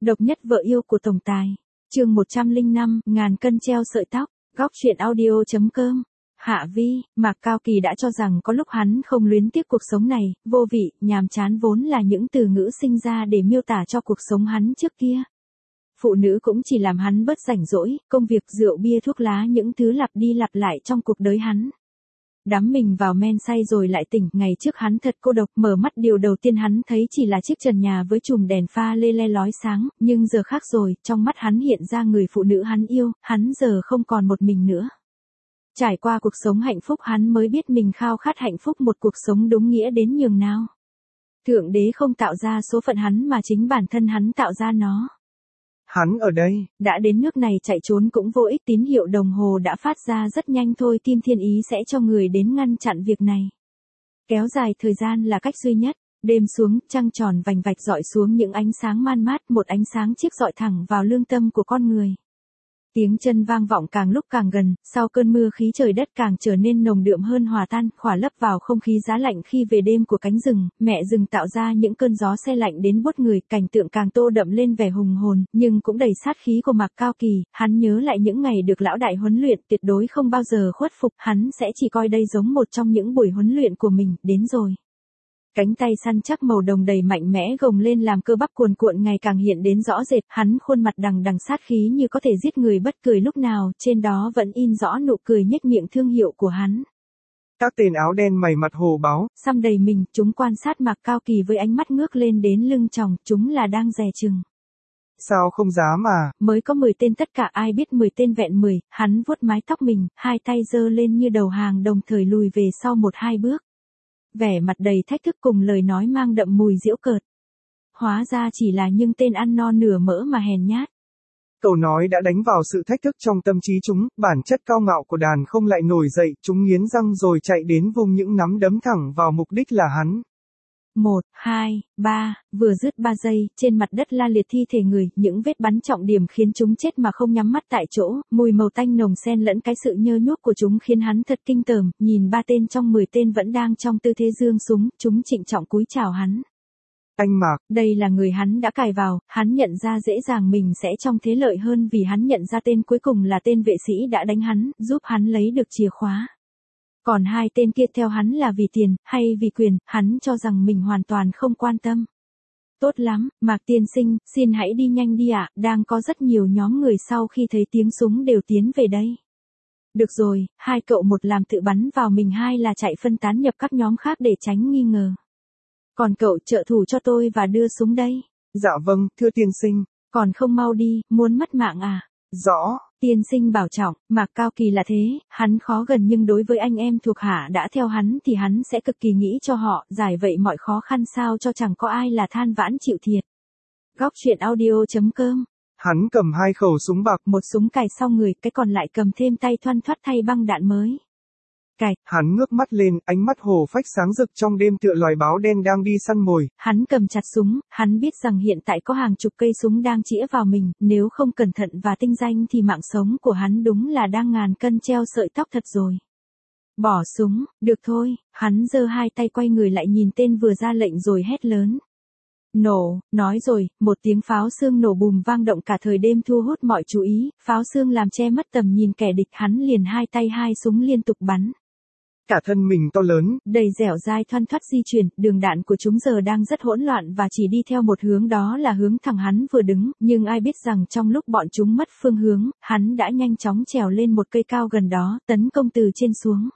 Độc nhất vợ yêu của tổng tài. Chương 105, ngàn cân treo sợi tóc. Góc truyện audio.com. Hạ Vi, Mạc Cao Kỳ đã cho rằng có lúc hắn không luyến tiếc cuộc sống này, vô vị, nhàm chán vốn là những từ ngữ sinh ra để miêu tả cho cuộc sống hắn trước kia. Phụ nữ cũng chỉ làm hắn bớt rảnh rỗi, công việc rượu bia thuốc lá những thứ lặp đi lặp lại trong cuộc đời hắn. Đắm mình vào men say rồi lại tỉnh, ngày trước hắn thật cô độc, mở mắt điều đầu tiên hắn thấy chỉ là chiếc trần nhà với chùm đèn pha lê le lói sáng, nhưng giờ khác rồi, trong mắt hắn hiện ra người phụ nữ hắn yêu, hắn giờ không còn một mình nữa. Trải qua cuộc sống hạnh phúc hắn mới biết mình khao khát hạnh phúc, một cuộc sống đúng nghĩa đến nhường nào. Thượng đế không tạo ra số phận hắn mà chính bản thân hắn tạo ra nó. Hắn ở đây. Đã đến nước này chạy trốn cũng vô ích, tín hiệu đồng hồ đã phát ra rất nhanh thôi, Kim Thiên Ý sẽ cho người đến ngăn chặn việc này. Kéo dài thời gian là cách duy nhất. Đêm xuống, trăng tròn vành vạch rọi xuống những ánh sáng man mát, một ánh sáng chiếc rọi thẳng vào lương tâm của con người. Tiếng chân vang vọng càng lúc càng gần, sau cơn mưa khí trời đất càng trở nên nồng đượm hơn, hòa tan, khỏa lấp vào không khí giá lạnh khi về đêm của cánh rừng, mẹ rừng tạo ra những cơn gió se lạnh đến buốt người, cảnh tượng càng tô đậm lên vẻ hùng hồn, nhưng cũng đầy sát khí của Mạc Cao Kỳ, hắn nhớ lại những ngày được lão đại huấn luyện, tuyệt đối không bao giờ khuất phục, hắn sẽ chỉ coi đây giống một trong những buổi huấn luyện của mình, đến rồi. Cánh tay săn chắc màu đồng đầy mạnh mẽ gồng lên làm cơ bắp cuồn cuộn ngày càng hiện đến rõ rệt, hắn khuôn mặt đằng đằng sát khí như có thể giết người bất cứ lúc nào, trên đó vẫn in rõ nụ cười nhếch miệng thương hiệu của hắn. Các tên áo đen mày mặt hồ báo, xăm đầy mình, chúng quan sát Mạc Cao Kỳ với ánh mắt ngước lên đến lưng chồng, chúng là đang dè chừng. Sao không dám à? Mới có 10 tên tất cả, ai biết 10 tên vẹn 10, hắn vuốt mái tóc mình, hai tay giơ lên như đầu hàng đồng thời lùi về sau 1-2 bước. Vẻ mặt đầy thách thức cùng lời nói mang đậm mùi giễu cợt. Hóa ra chỉ là những tên ăn no nửa mỡ mà hèn nhát. Câu nói đã đánh vào sự thách thức trong tâm trí chúng, bản chất cao ngạo của đàn không lại nổi dậy, chúng nghiến răng rồi chạy đến vung những nắm đấm thẳng vào mục đích là hắn. 1, 2, 3, vừa dứt 3 giây, trên mặt đất la liệt thi thể người, những vết bắn trọng điểm khiến chúng chết mà không nhắm mắt tại chỗ, mùi màu tanh nồng xen lẫn cái sự nhơ nhuốc của chúng khiến hắn thật kinh tởm, nhìn 3 tên trong 10 tên vẫn đang trong tư thế giương súng, chúng trịnh trọng cúi chào hắn. Anh Mạc, đây là người hắn đã cài vào, hắn nhận ra dễ dàng mình sẽ trong thế lợi hơn vì hắn nhận ra tên cuối cùng là tên vệ sĩ đã đánh hắn, giúp hắn lấy được chìa khóa. Còn hai tên kia theo hắn là vì tiền, hay vì quyền, hắn cho rằng mình hoàn toàn không quan tâm. Tốt lắm, Mạc tiên sinh, xin hãy đi nhanh đi ạ, đang có rất nhiều nhóm người sau khi thấy tiếng súng đều tiến về đây. Được rồi, hai cậu, một làm tự bắn vào mình, hai là chạy phân tán nhập các nhóm khác để tránh nghi ngờ. Còn cậu trợ thủ cho tôi và đưa súng đây. Dạ vâng, thưa tiên sinh. Còn không mau đi, muốn mất mạng à? Rõ. Tiên sinh bảo trọng, Mạc Cao Kỳ là thế, hắn khó gần nhưng đối với anh em thuộc hạ đã theo hắn thì hắn sẽ cực kỳ nghĩ cho họ, giải vậy mọi khó khăn sao cho chẳng có ai là than vãn chịu thiệt. Góc truyện audio.com. Hắn cầm 2 khẩu súng bạc, một súng cài sau người, cái còn lại cầm thêm tay thoăn thoắt thay băng đạn mới. Cài. Hắn ngước mắt lên, ánh mắt hồ phách sáng rực trong đêm tựa loài báo đen đang đi săn mồi. Hắn cầm chặt súng, hắn biết rằng hiện tại có hàng chục cây súng đang chĩa vào mình, nếu không cẩn thận và tinh danh thì mạng sống của hắn đúng là đang ngàn cân treo sợi tóc thật rồi. Bỏ súng, được thôi, hắn giơ hai tay quay người lại nhìn tên vừa ra lệnh rồi hét lớn. Nổ, nói rồi, một tiếng pháo xương nổ bùm vang động cả thời đêm thu hút mọi chú ý, pháo xương làm che mất tầm nhìn kẻ địch, hắn liền hai tay hai súng liên tục bắn. Cả thân mình to lớn, đầy dẻo dai thoăn thoắt di chuyển, đường đạn của chúng giờ đang rất hỗn loạn và chỉ đi theo một hướng, đó là hướng thẳng hắn vừa đứng, nhưng ai biết rằng trong lúc bọn chúng mất phương hướng, hắn đã nhanh chóng trèo lên một cây cao gần đó, tấn công từ trên xuống.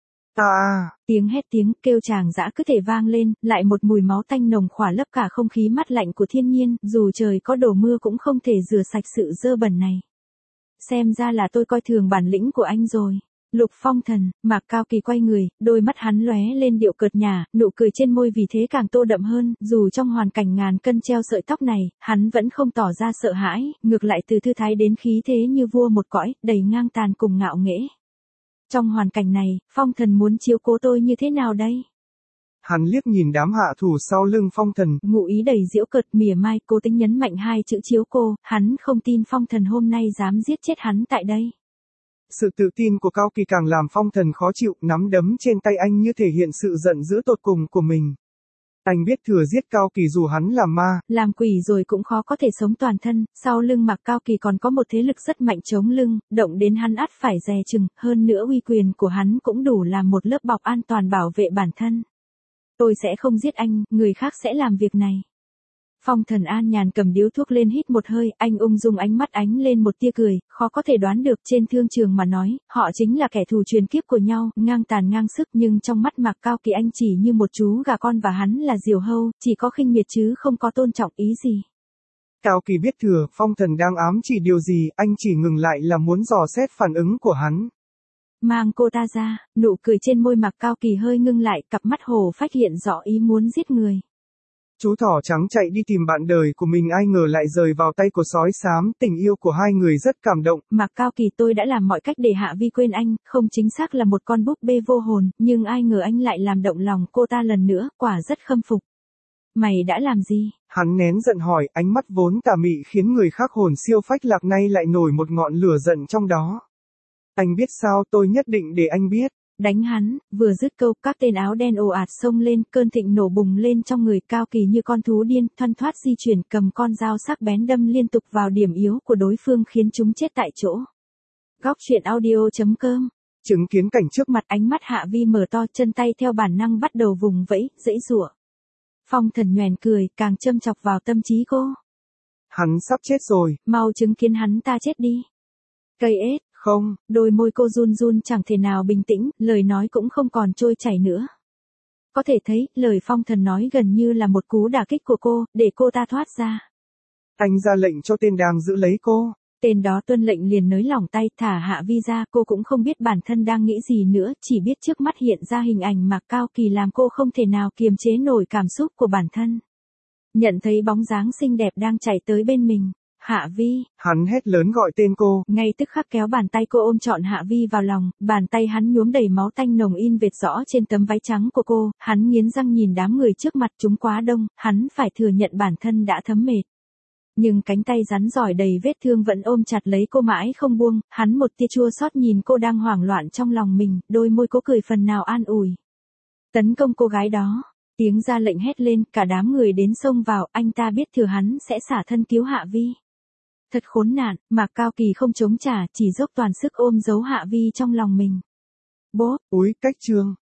Tiếng hét tiếng kêu tràng dã cứ thể vang lên, lại một mùi máu tanh nồng khỏa lấp cả không khí mát lạnh của thiên nhiên, dù trời có đổ mưa cũng không thể rửa sạch sự dơ bẩn này. Xem ra là tôi coi thường bản lĩnh của anh rồi. Lục Phong Thần, Mạc Cao Kỳ quay người, đôi mắt hắn lóe lên điệu cợt nhả, nụ cười trên môi vì thế càng tô đậm hơn, dù trong hoàn cảnh ngàn cân treo sợi tóc này, hắn vẫn không tỏ ra sợ hãi, ngược lại từ thư thái đến khí thế như vua một cõi, đầy ngang tàn cùng ngạo nghễ. Trong hoàn cảnh này, Phong Thần muốn chiếu cố tôi như thế nào đây? Hắn liếc nhìn đám hạ thủ sau lưng Phong Thần, ngụ ý đầy giễu cợt mỉa mai, cố tính nhấn mạnh hai chữ chiếu cô, hắn không tin Phong Thần hôm nay dám giết chết hắn tại đây. Sự tự tin của Cao Kỳ càng làm Phong Thần khó chịu, nắm đấm trên tay anh như thể hiện sự giận dữ tột cùng của mình. Anh biết Thừa giết Cao Kỳ dù hắn là ma. Làm quỷ rồi cũng khó có thể sống toàn thân, sau lưng Mạc Cao Kỳ còn có một thế lực rất mạnh chống lưng, động đến hắn ắt phải dè chừng, hơn nữa uy quyền của hắn cũng đủ làm một lớp bọc an toàn bảo vệ bản thân. Tôi sẽ không giết anh, người khác sẽ làm việc này. Phong Thần an nhàn cầm điếu thuốc lên hít một hơi, anh ung dung ánh mắt ánh lên một tia cười, khó có thể đoán được trên thương trường mà nói, họ chính là kẻ thù truyền kiếp của nhau, ngang tàn ngang sức nhưng trong mắt Mạc Cao Kỳ anh chỉ như một chú gà con và hắn là diều hâu, chỉ có khinh miệt chứ không có tôn trọng ý gì. Cao Kỳ biết Thừa, Phong Thần đang ám chỉ điều gì, anh chỉ ngừng lại là muốn dò xét phản ứng của hắn. Mang cô ta ra, nụ cười trên môi Mạc Cao Kỳ hơi ngưng lại, cặp mắt hồ phách hiện rõ ý muốn giết người. Chú thỏ trắng chạy đi tìm bạn đời của mình ai ngờ lại rơi vào tay của sói xám, tình yêu của hai người rất cảm động. Mạc Cao Kỳ tôi đã làm mọi cách để Hạ Vi quên anh, không chính xác là một con búp bê vô hồn, nhưng ai ngờ anh lại làm động lòng cô ta lần nữa, quả rất khâm phục. Mày đã làm gì? Hắn nén giận hỏi, ánh mắt vốn tà mị khiến người khác hồn siêu phách lạc nay lại nổi một ngọn lửa giận trong đó. Anh biết sao, tôi nhất định để anh biết. Đánh hắn, vừa dứt câu, các tên áo đen ồ ạt xông lên, cơn thịnh nổ bùng lên trong người Cao Kỳ như con thú điên, thoăn thoắt di chuyển cầm con dao sắc bén đâm liên tục vào điểm yếu của đối phương khiến chúng chết tại chỗ. Góc truyện audio.com. Chứng kiến cảnh trước mặt ánh mắt Hạ Vi mở to, chân tay theo bản năng bắt đầu vùng vẫy, giãy giụa. Phong Thần nhoẻn cười, càng châm chọc vào tâm trí cô. Hắn sắp chết rồi. Mau chứng kiến hắn ta chết đi. Cây ếch. Không. Đôi môi cô run run chẳng thể nào bình tĩnh, lời nói cũng không còn trôi chảy nữa. Có thể thấy, lời Phong Thần nói gần như là một cú đả kích của cô, để cô ta thoát ra. Anh ra lệnh cho tên đang giữ lấy cô. Tên đó tuân lệnh liền nới lỏng tay thả Hạ Vi ra, cô cũng không biết bản thân đang nghĩ gì nữa, chỉ biết trước mắt hiện ra hình ảnh Mạc Cao Kỳ làm cô không thể nào kiềm chế nổi cảm xúc của bản thân. Nhận thấy bóng dáng xinh đẹp đang chạy tới bên mình. Hạ Vi. Hắn hét lớn gọi tên cô. Ngay tức khắc kéo bàn tay cô ôm trọn Hạ Vi vào lòng, bàn tay hắn nhuốm đầy máu tanh nồng in vệt rõ trên tấm váy trắng của cô, hắn nghiến răng nhìn đám người trước mặt chúng quá đông, hắn phải thừa nhận bản thân đã thấm mệt. Nhưng cánh tay rắn giỏi đầy vết thương vẫn ôm chặt lấy cô mãi không buông, hắn một tia chua xót nhìn cô đang hoảng loạn trong lòng mình, đôi môi cố cười phần nào an ủi. Tấn công cô gái đó. Tiếng ra lệnh hét lên, cả đám người đến xông vào, anh ta biết Thừa hắn sẽ xả thân cứu Hạ Vi. Thật khốn nạn, Mạc Cao Kỳ không chống trả, chỉ dốc toàn sức ôm giấu Hạ Vi trong lòng mình. Bố, úi, cách trương.